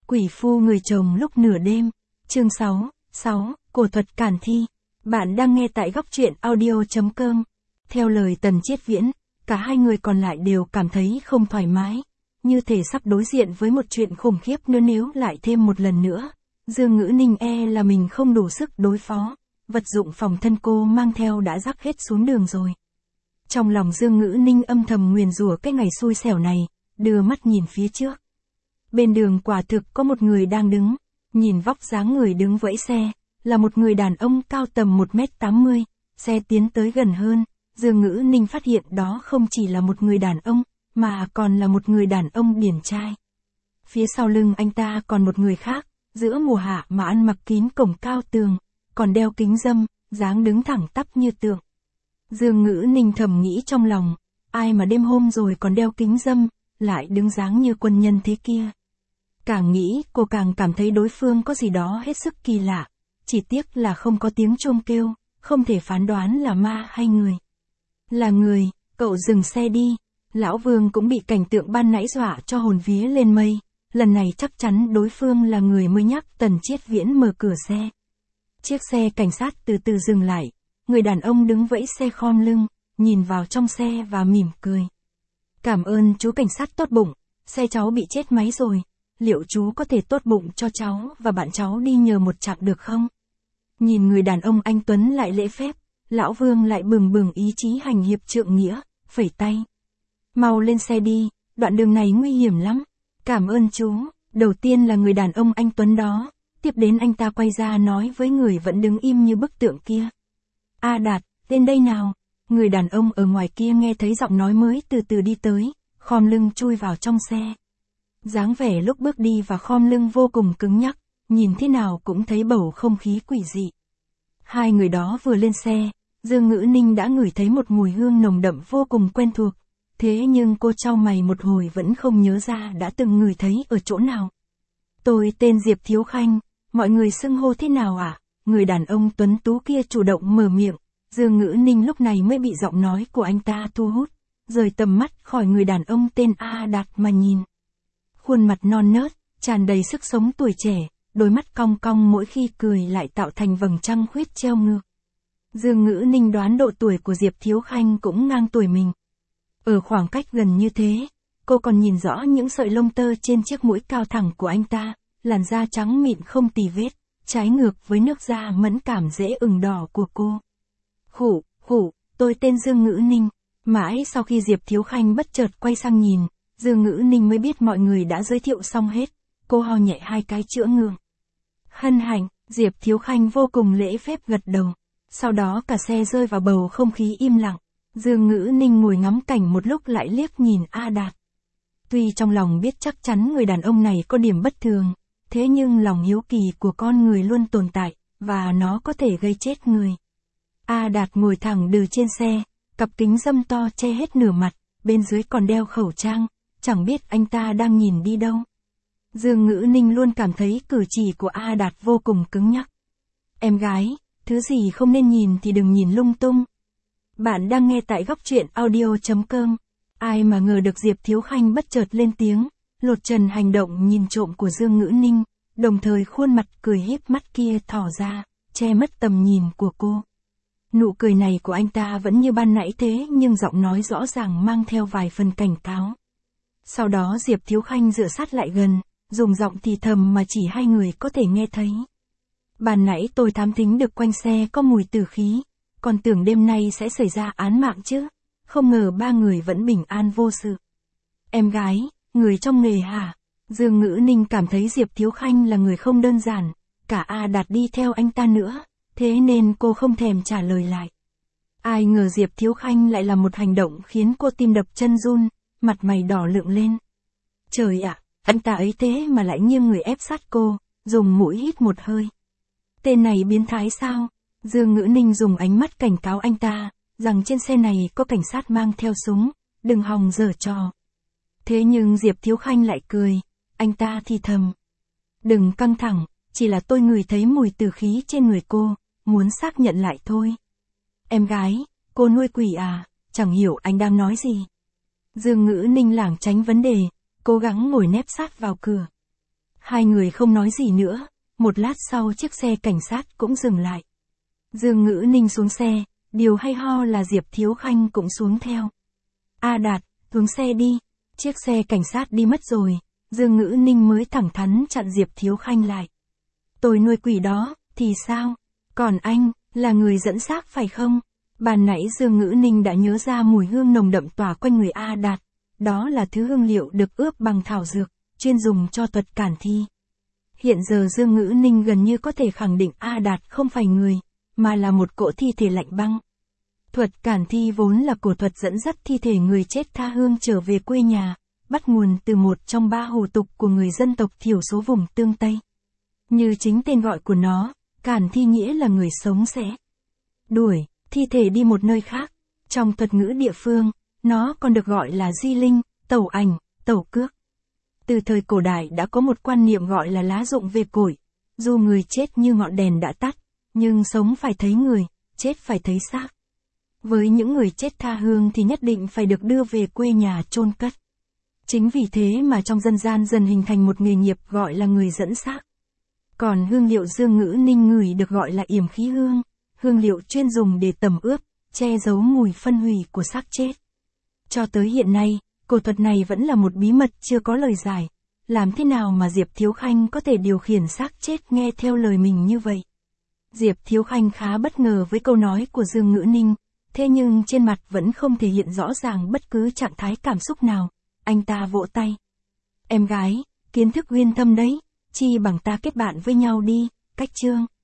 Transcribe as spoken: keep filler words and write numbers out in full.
Quỷ phu người chồng lúc nửa đêm. Chương sáu, sáu, cổ thuật cản thi. Bạn đang nghe tại góc truyện audio chấm com. Theo lời Tần Chiết Viễn, cả hai người còn lại đều cảm thấy không thoải mái, như thể sắp đối diện với một chuyện khủng khiếp nữa nếu lại thêm một lần nữa. Dương Ngữ Ninh e là mình không đủ sức đối phó, vật dụng phòng thân cô mang theo đã rắc hết xuống đường rồi. Trong lòng Dương Ngữ Ninh âm thầm nguyền rủa cái ngày xui xẻo này, đưa mắt nhìn phía trước. Bên đường quả thực có một người đang đứng, nhìn vóc dáng người đứng vẫy xe, là một người đàn ông cao tầm một mét tám mươi, xe tiến tới gần hơn, Dương Ngữ Ninh phát hiện đó không chỉ là một người đàn ông, mà còn là một người đàn ông điển trai. Phía sau lưng anh ta còn một người khác, giữa mùa hạ mà ăn mặc kín cổng cao tường, còn đeo kính râm, dáng đứng thẳng tắp như tượng. Dương Ngữ Ninh thầm nghĩ trong lòng, ai mà đêm hôm rồi còn đeo kính râm, lại đứng dáng như quân nhân thế kia. Càng nghĩ cô càng cảm thấy đối phương có gì đó hết sức kỳ lạ, chỉ tiếc là không có tiếng chuông kêu, không thể phán đoán là ma hay người. Là người, cậu dừng xe đi. Lão Vương cũng bị cảnh tượng ban nãy dọa cho hồn vía lên mây, lần này chắc chắn đối phương là người mới nhắc Tần Chiết Viễn mở cửa xe. Chiếc xe cảnh sát từ từ dừng lại, người đàn ông đứng vẫy xe khom lưng, nhìn vào trong xe và mỉm cười. Cảm ơn chú cảnh sát tốt bụng, xe cháu bị chết máy rồi, liệu chú có thể tốt bụng cho cháu và bạn cháu đi nhờ một chặng được không? Nhìn người đàn ông anh tuấn lại lễ phép, Lão Vương lại bừng bừng ý chí hành hiệp trượng nghĩa, phẩy tay. Mau lên xe đi, đoạn đường này nguy hiểm lắm. Cảm ơn chú. Đầu tiên là người đàn ông anh tuấn đó, tiếp đến anh ta quay ra nói với người vẫn đứng im như bức tượng kia. A Đạt, lên đây nào. Người đàn ông ở ngoài kia nghe thấy giọng nói mới từ từ đi tới, khom lưng chui vào trong xe. Dáng vẻ lúc bước đi và khom lưng vô cùng cứng nhắc, nhìn thế nào cũng thấy bầu không khí quỷ dị. Hai người đó vừa lên xe, Dương Ngữ Ninh đã ngửi thấy một mùi hương nồng đậm vô cùng quen thuộc. Thế nhưng cô chau mày một hồi vẫn không nhớ ra đã từng ngửi thấy ở chỗ nào. Tôi tên Diệp Thiếu Khanh, mọi người xưng hô thế nào ạ? À? Người đàn ông tuấn tú kia chủ động mở miệng, Dương Ngữ Ninh lúc này mới bị giọng nói của anh ta thu hút, rời tầm mắt khỏi người đàn ông tên A Đạt mà nhìn. Khuôn mặt non nớt, tràn đầy sức sống tuổi trẻ, đôi mắt cong cong mỗi khi cười lại tạo thành vầng trăng khuyết treo ngược. Dương Ngữ Ninh đoán độ tuổi của Diệp Thiếu Khanh cũng ngang tuổi mình. Ở khoảng cách gần như thế, cô còn nhìn rõ những sợi lông tơ trên chiếc mũi cao thẳng của anh ta, làn da trắng mịn không tì vết, trái ngược với nước da mẫn cảm dễ ửng đỏ của cô. Khủ, khủ, tôi tên Dương Ngữ Ninh. Mãi sau khi Diệp Thiếu Khanh bất chợt quay sang nhìn, Dương Ngữ Ninh mới biết mọi người đã giới thiệu xong hết, cô ho nhẹ hai cái chữa ngượng. Hân hạnh, Diệp Thiếu Khanh vô cùng lễ phép gật đầu. Sau đó cả xe rơi vào bầu không khí im lặng. Dương Ngữ Ninh ngồi ngắm cảnh một lúc lại liếc nhìn A Đạt. Tuy trong lòng biết chắc chắn người đàn ông này có điểm bất thường, thế nhưng lòng hiếu kỳ của con người luôn tồn tại, và nó có thể gây chết người. A Đạt ngồi thẳng đừ trên xe, cặp kính râm to che hết nửa mặt, bên dưới còn đeo khẩu trang, chẳng biết anh ta đang nhìn đi đâu. Dương Ngữ Ninh luôn cảm thấy cử chỉ của A Đạt vô cùng cứng nhắc. Em gái, thứ gì không nên nhìn thì đừng nhìn lung tung. Bạn đang nghe tại góc truyện audio chấm com. Ai mà ngờ được Diệp Thiếu Khanh bất chợt lên tiếng, lột trần hành động nhìn trộm của Dương Ngữ Ninh, đồng thời khuôn mặt cười híp mắt kia thỏ ra, che mất tầm nhìn của cô. Nụ cười này của anh ta vẫn như ban nãy thế nhưng giọng nói rõ ràng mang theo vài phần cảnh cáo. Sau đó Diệp Thiếu Khanh dựa sát lại gần, dùng giọng thì thầm mà chỉ hai người có thể nghe thấy. Ban nãy tôi thám thính được quanh xe có mùi tử khí, còn tưởng đêm nay sẽ xảy ra án mạng chứ, không ngờ ba người vẫn bình an vô sự. Em gái, người trong nghề hả? Dương Ngữ Ninh cảm thấy Diệp Thiếu Khanh là người không đơn giản, cả A Đạt đi theo anh ta nữa, thế nên cô không thèm trả lời lại. Ai ngờ Diệp Thiếu Khanh lại làm một hành động khiến cô tim đập chân run, mặt mày đỏ lựng lên. Trời ạ, anh ta ấy thế mà lại nghiêng người ép sát cô, dùng mũi hít một hơi. Tên này biến thái sao? Dương Ngữ Ninh dùng ánh mắt cảnh cáo anh ta, rằng trên xe này có cảnh sát mang theo súng, đừng hòng giở trò. Thế nhưng Diệp Thiếu Khanh lại cười, anh ta thì thầm. Đừng căng thẳng, chỉ là tôi ngửi thấy mùi tử khí trên người cô, muốn xác nhận lại thôi. Em gái, cô nuôi quỷ à, chẳng hiểu anh đang nói gì. Dương Ngữ Ninh lảng tránh vấn đề, cố gắng ngồi nép sát vào cửa. Hai người không nói gì nữa, một lát sau chiếc xe cảnh sát cũng dừng lại. Dương Ngữ Ninh xuống xe, điều hay ho là Diệp Thiếu Khanh cũng xuống theo. A Đạt, xuống xe đi, chiếc xe cảnh sát đi mất rồi, Dương Ngữ Ninh mới thẳng thắn chặn Diệp Thiếu Khanh lại. Tôi nuôi quỷ đó, thì sao? Còn anh, là người dẫn xác phải không? Ban nãy Dương Ngữ Ninh đã nhớ ra mùi hương nồng đậm tỏa quanh người A Đạt, đó là thứ hương liệu được ướp bằng thảo dược, chuyên dùng cho thuật cản thi. Hiện giờ Dương Ngữ Ninh gần như có thể khẳng định A Đạt không phải người, mà là một cỗ thi thể lạnh băng. Thuật cản thi vốn là cổ thuật dẫn dắt thi thể người chết tha hương trở về quê nhà, bắt nguồn từ một trong ba hủ tục của người dân tộc thiểu số vùng Tương Tây. Như chính tên gọi của nó, cản thi nghĩa là người sống sẽ đuổi thi thể đi một nơi khác. Trong thuật ngữ địa phương, nó còn được gọi là di linh, tẩu ảnh, tẩu cước. Từ thời cổ đại đã có một quan niệm gọi là lá dụng về cội. Dù người chết như ngọn đèn đã tắt, nhưng sống phải thấy người, chết phải thấy xác. Với những người chết tha hương thì nhất định phải được đưa về quê nhà chôn cất. Chính vì thế mà trong dân gian dần hình thành một nghề nghiệp gọi là người dẫn xác. Còn hương liệu Dương Ngữ Ninh ngửi được gọi là yểm khí hương, hương liệu chuyên dùng để tẩm ướp, che giấu mùi phân hủy của xác chết. Cho tới hiện nay, cổ thuật này vẫn là một bí mật chưa có lời giải. Làm thế nào mà Diệp Thiếu Khanh có thể điều khiển xác chết nghe theo lời mình như vậy? Diệp Thiếu Khanh khá bất ngờ với câu nói của Dương Ngữ Ninh, thế nhưng trên mặt vẫn không thể hiện rõ ràng bất cứ trạng thái cảm xúc nào. Anh ta vỗ tay. Em gái, kiến thức uyên thâm đấy, chi bằng ta kết bạn với nhau đi, cách chương.